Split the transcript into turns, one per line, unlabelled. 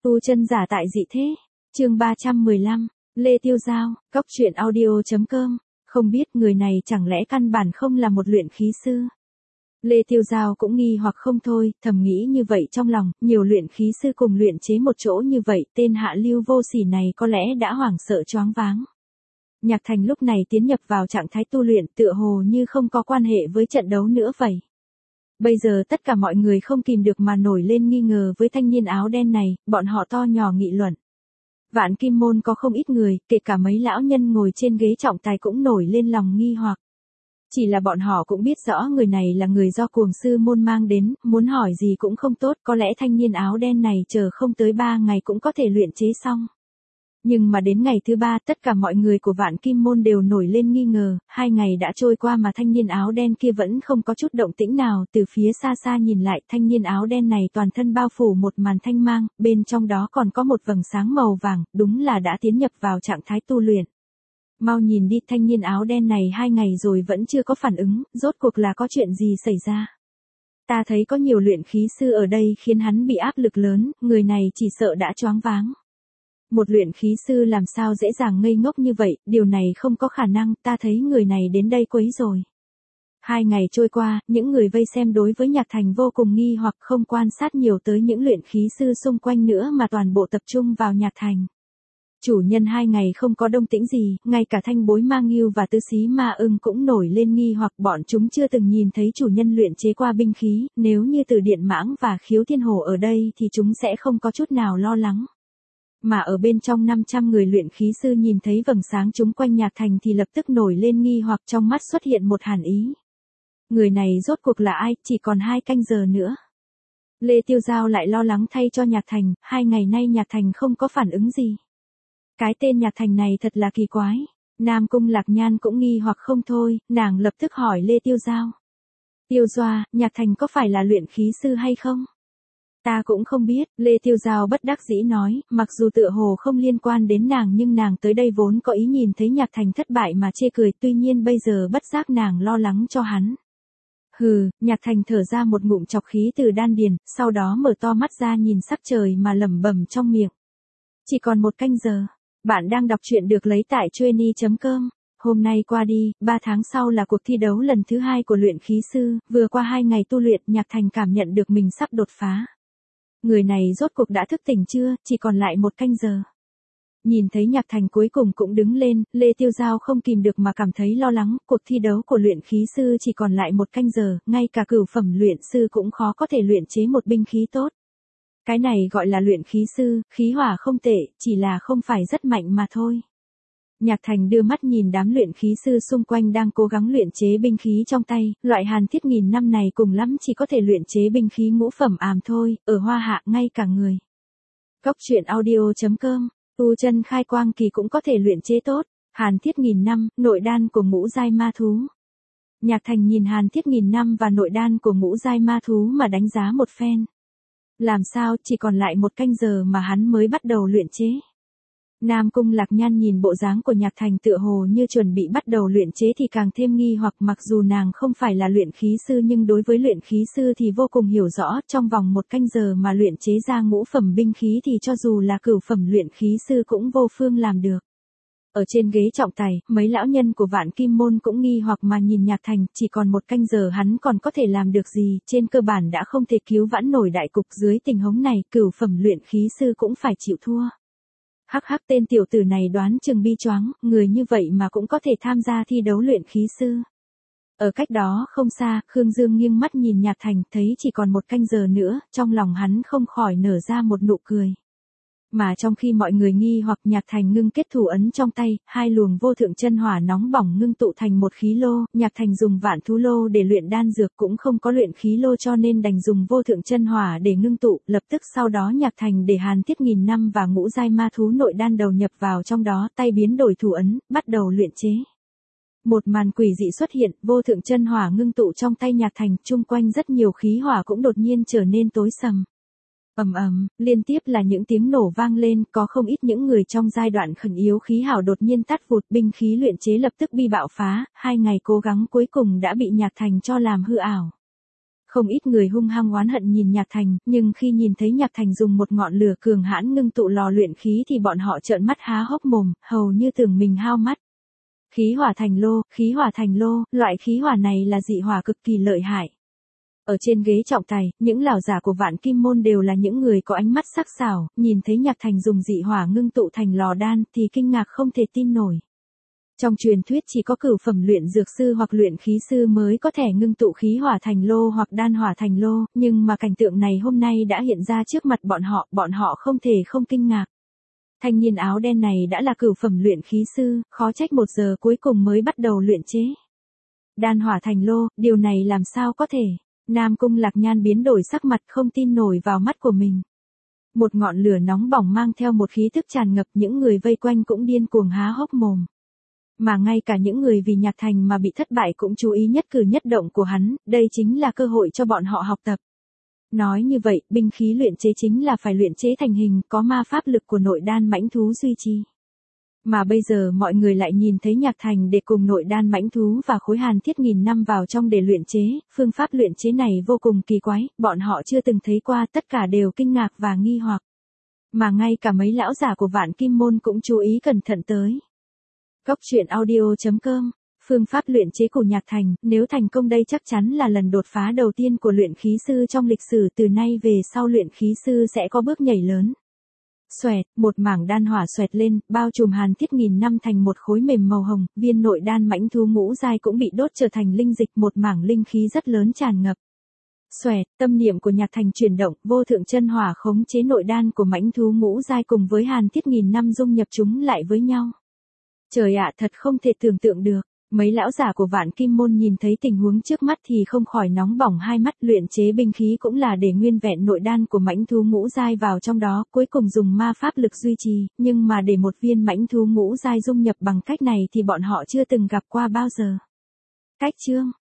Tu chân giả tại dị thế. Chương 315, Lê Tiêu Giao, Cóc truyện audio.com, không biết người này chẳng lẽ căn bản không là một luyện khí sư. Lê Tiêu Giao cũng nghi hoặc không thôi, thầm nghĩ như vậy trong lòng, nhiều luyện khí sư cùng luyện chế một chỗ như vậy, tên hạ lưu vô sỉ này có lẽ đã hoảng sợ choáng váng. Nhạc Thành lúc này tiến nhập vào trạng thái tu luyện tựa hồ như không có quan hệ với trận đấu nữa vậy. Bây giờ tất cả mọi người không kìm được mà nổi lên nghi ngờ với thanh niên áo đen này, bọn họ to nhỏ nghị luận. Vạn Kim Môn có không ít người, kể cả mấy lão nhân ngồi trên ghế trọng tài cũng nổi lên lòng nghi hoặc. Chỉ là bọn họ cũng biết rõ người này là người do cuồng sư môn mang đến, muốn hỏi gì cũng không tốt, có lẽ thanh niên áo đen này chờ không tới 3 ngày cũng có thể luyện chế xong. Nhưng mà đến ngày thứ 3 tất cả mọi người của Vạn Kim Môn đều nổi lên nghi ngờ, 2 ngày đã trôi qua mà thanh niên áo đen kia vẫn không có chút động tĩnh nào, từ phía xa xa nhìn lại thanh niên áo đen này toàn thân bao phủ một màn thanh mang, bên trong đó còn có một vầng sáng màu vàng, đúng là đã tiến nhập vào trạng thái tu luyện. Mau nhìn đi, thanh niên áo đen này 2 ngày rồi vẫn chưa có phản ứng, rốt cuộc là có chuyện gì xảy ra. Ta thấy có nhiều luyện khí sư ở đây khiến hắn bị áp lực lớn, người này chỉ sợ đã choáng váng. Một luyện khí sư làm sao dễ dàng ngây ngốc như vậy, điều này không có khả năng, ta thấy người này đến đây quấy rồi. 2 ngày trôi qua, những người vây xem đối với Nhạc Thành vô cùng nghi hoặc không quan sát nhiều tới những luyện khí sư xung quanh nữa mà toàn bộ tập trung vào Nhạc Thành. Chủ nhân 2 ngày không có động tĩnh gì, ngay cả Thanh Bối Ma Ngưu và Tứ Xí Ma Ưng cũng nổi lên nghi hoặc bọn chúng chưa từng nhìn thấy chủ nhân luyện chế qua binh khí, nếu như Từ Điện Mãng và Khiếu Thiên Hổ ở đây thì chúng sẽ không có chút nào lo lắng. Mà ở bên trong 500 người luyện khí sư nhìn thấy vầng sáng chúng quanh Nhạc Thành thì lập tức nổi lên nghi hoặc trong mắt xuất hiện một hàn ý. Người này rốt cuộc là ai, chỉ còn 2 canh giờ nữa. Lê Tiêu Giao lại lo lắng thay cho Nhạc Thành, 2 ngày nay Nhạc Thành không có phản ứng gì. Cái tên Nhạc Thành này thật là kỳ quái. Nam Cung Lạc Nhan cũng nghi hoặc không thôi, nàng lập tức hỏi Lê Tiêu Giao. Tiêu Doa, Nhạc Thành có phải là luyện khí sư hay không? Ta cũng không biết, Lê Tiêu Giao bất đắc dĩ nói, mặc dù tựa hồ không liên quan đến nàng nhưng nàng tới đây vốn có ý nhìn thấy Nhạc Thành thất bại mà chê cười, tuy nhiên bây giờ bất giác nàng lo lắng cho hắn. Hừ, Nhạc Thành thở ra một ngụm chọc khí từ đan điền, sau đó mở to mắt ra nhìn sắc trời mà lẩm bẩm trong miệng. Chỉ còn 1 canh giờ. Bạn đang đọc truyện được lấy tại Chueny.com. Hôm nay qua đi, 3 tháng sau là cuộc thi đấu lần thứ 2 của luyện khí sư, vừa qua 2 ngày tu luyện Nhạc Thành cảm nhận được mình sắp đột phá. Người này rốt cuộc đã thức tỉnh chưa, chỉ còn lại 1 canh giờ. Nhìn thấy Nhạc Thành cuối cùng cũng đứng lên, Lê Tiêu Giao không kìm được mà cảm thấy lo lắng, cuộc thi đấu của luyện khí sư chỉ còn lại 1 canh giờ, ngay cả cửu phẩm luyện sư cũng khó có thể luyện chế một binh khí tốt. Cái này gọi là luyện khí sư, khí hỏa không tệ, chỉ là không phải rất mạnh mà thôi. Nhạc Thành đưa mắt nhìn đám luyện khí sư xung quanh đang cố gắng luyện chế binh khí trong tay, loại hàn thiết nghìn năm này cùng lắm chỉ có thể luyện chế binh khí ngũ phẩm àm thôi, ở Hoa Hạ ngay cả người. Cóc truyện audio.com, tu chân khai quang kỳ cũng có thể luyện chế tốt, hàn thiết nghìn năm, nội đan của ngũ giai ma thú. Nhạc Thành nhìn hàn thiết nghìn năm và nội đan của ngũ giai ma thú mà đánh giá một phen. Làm sao chỉ còn lại 1 canh giờ mà hắn mới bắt đầu luyện chế. Nam Cung Lạc Nhan nhìn bộ dáng của Nhạc Thành tựa hồ như chuẩn bị bắt đầu luyện chế thì càng thêm nghi hoặc, mặc dù nàng không phải là luyện khí sư nhưng đối với luyện khí sư thì vô cùng hiểu rõ, trong vòng 1 canh giờ mà luyện chế ra ngũ phẩm binh khí thì cho dù là cửu phẩm luyện khí sư cũng vô phương làm được. Ở trên ghế trọng tài, mấy lão nhân của Vạn Kim Môn cũng nghi hoặc mà nhìn Nhạc Thành, chỉ còn 1 canh giờ hắn còn có thể làm được gì, trên cơ bản đã không thể cứu vãn nổi đại cục, dưới tình huống này, cửu phẩm luyện khí sư cũng phải chịu thua. Hắc hắc, tên tiểu tử này đoán chừng bi choáng, người như vậy mà cũng có thể tham gia thi đấu luyện khí sư. Ở cách đó không xa, Khương Dương nghiêng mắt nhìn Nhạc Thành, thấy chỉ còn 1 canh giờ nữa, trong lòng hắn không khỏi nở ra một nụ cười. Mà trong khi mọi người nghi hoặc, Nhạc Thành ngưng kết thủ ấn trong tay, 2 luồng vô thượng chân hỏa nóng bỏng ngưng tụ thành một khí lô, Nhạc Thành dùng vạn thú lô để luyện đan dược cũng không có luyện khí lô cho nên đành dùng vô thượng chân hỏa để ngưng tụ, lập tức sau đó Nhạc Thành để hàn thiết nghìn năm và ngũ giai ma thú nội đan đầu nhập vào trong đó, tay biến đổi thủ ấn, bắt đầu luyện chế. Một màn quỷ dị xuất hiện, vô thượng chân hỏa ngưng tụ trong tay Nhạc Thành, chung quanh rất nhiều khí hỏa cũng đột nhiên trở nên tối sầm. Ầm ầm, liên tiếp là những tiếng nổ vang lên, có không ít những người trong giai đoạn khẩn yếu khí hảo đột nhiên tắt vụt, binh khí luyện chế lập tức bị bạo phá, 2 ngày cố gắng cuối cùng đã bị Nhạc Thành cho làm hư ảo. Không ít người hung hăng oán hận nhìn Nhạc Thành, nhưng khi nhìn thấy Nhạc Thành dùng một ngọn lửa cường hãn ngưng tụ lò luyện khí thì bọn họ trợn mắt há hốc mồm, hầu như tưởng mình hao mắt. Khí hỏa thành lô, loại khí hỏa này là dị hỏa cực kỳ lợi hại. Ở trên ghế trọng tài, những lão giả của Vạn Kim Môn đều là những người có ánh mắt sắc sảo, nhìn thấy Nhạc Thành dùng dị hỏa ngưng tụ thành lò đan thì kinh ngạc không thể tin nổi. Trong truyền thuyết chỉ có cửu phẩm luyện dược sư hoặc luyện khí sư mới có thể ngưng tụ khí hỏa thành lô hoặc đan hỏa thành lô, nhưng mà cảnh tượng này hôm nay đã hiện ra trước mặt bọn họ không thể không kinh ngạc. Thanh niên áo đen này đã là cửu phẩm luyện khí sư, khó trách 1 giờ cuối cùng mới bắt đầu luyện chế. Đan hỏa thành lô, điều này làm sao có thể? Nam Cung Lạc Nhan biến đổi sắc mặt không tin nổi vào mắt của mình. Một ngọn lửa nóng bỏng mang theo một khí thức tràn ngập, những người vây quanh cũng điên cuồng há hốc mồm. Mà ngay cả những người vì Nhạc Thành mà bị thất bại cũng chú ý nhất cử nhất động của hắn, đây chính là cơ hội cho bọn họ học tập. Nói như vậy, binh khí luyện chế chính là phải luyện chế thành hình, có ma pháp lực của nội đan mãnh thú duy trì. Mà bây giờ mọi người lại nhìn thấy Nhạc Thành để cùng nội đan mãnh thú và khối hàn thiết nghìn năm vào trong để luyện chế, phương pháp luyện chế này vô cùng kỳ quái, bọn họ chưa từng thấy qua, tất cả đều kinh ngạc và nghi hoặc. Mà ngay cả mấy lão giả của Vạn Kim Môn cũng chú ý cẩn thận tới. Cốc truyện audio.com. Phương pháp luyện chế của Nhạc Thành, nếu thành công đây chắc chắn là lần đột phá đầu tiên của luyện khí sư trong lịch sử, từ nay về sau luyện khí sư sẽ có bước nhảy lớn. Xoẹt, một mảng đan hỏa xoẹt lên, bao trùm hàn thiết nghìn năm thành một khối mềm màu hồng, viên nội đan mãnh thú ngũ giai cũng bị đốt trở thành linh dịch, một mảng linh khí rất lớn tràn ngập. Xoẹt, tâm niệm của Nhạc Thành chuyển động, vô thượng chân hỏa khống chế nội đan của mãnh thú ngũ giai cùng với hàn thiết nghìn năm dung nhập chúng lại với nhau. Trời ạ, thật không thể tưởng tượng được. Mấy lão giả của Vạn Kim Môn nhìn thấy tình huống trước mắt thì không khỏi nóng bỏng hai mắt, luyện chế binh khí cũng là để nguyên vẹn nội đan của mãnh thú ngũ giai vào trong đó, cuối cùng dùng ma pháp lực duy trì, nhưng mà để một viên mãnh thú ngũ giai dung nhập bằng cách này thì bọn họ chưa từng gặp qua bao giờ. Cách chương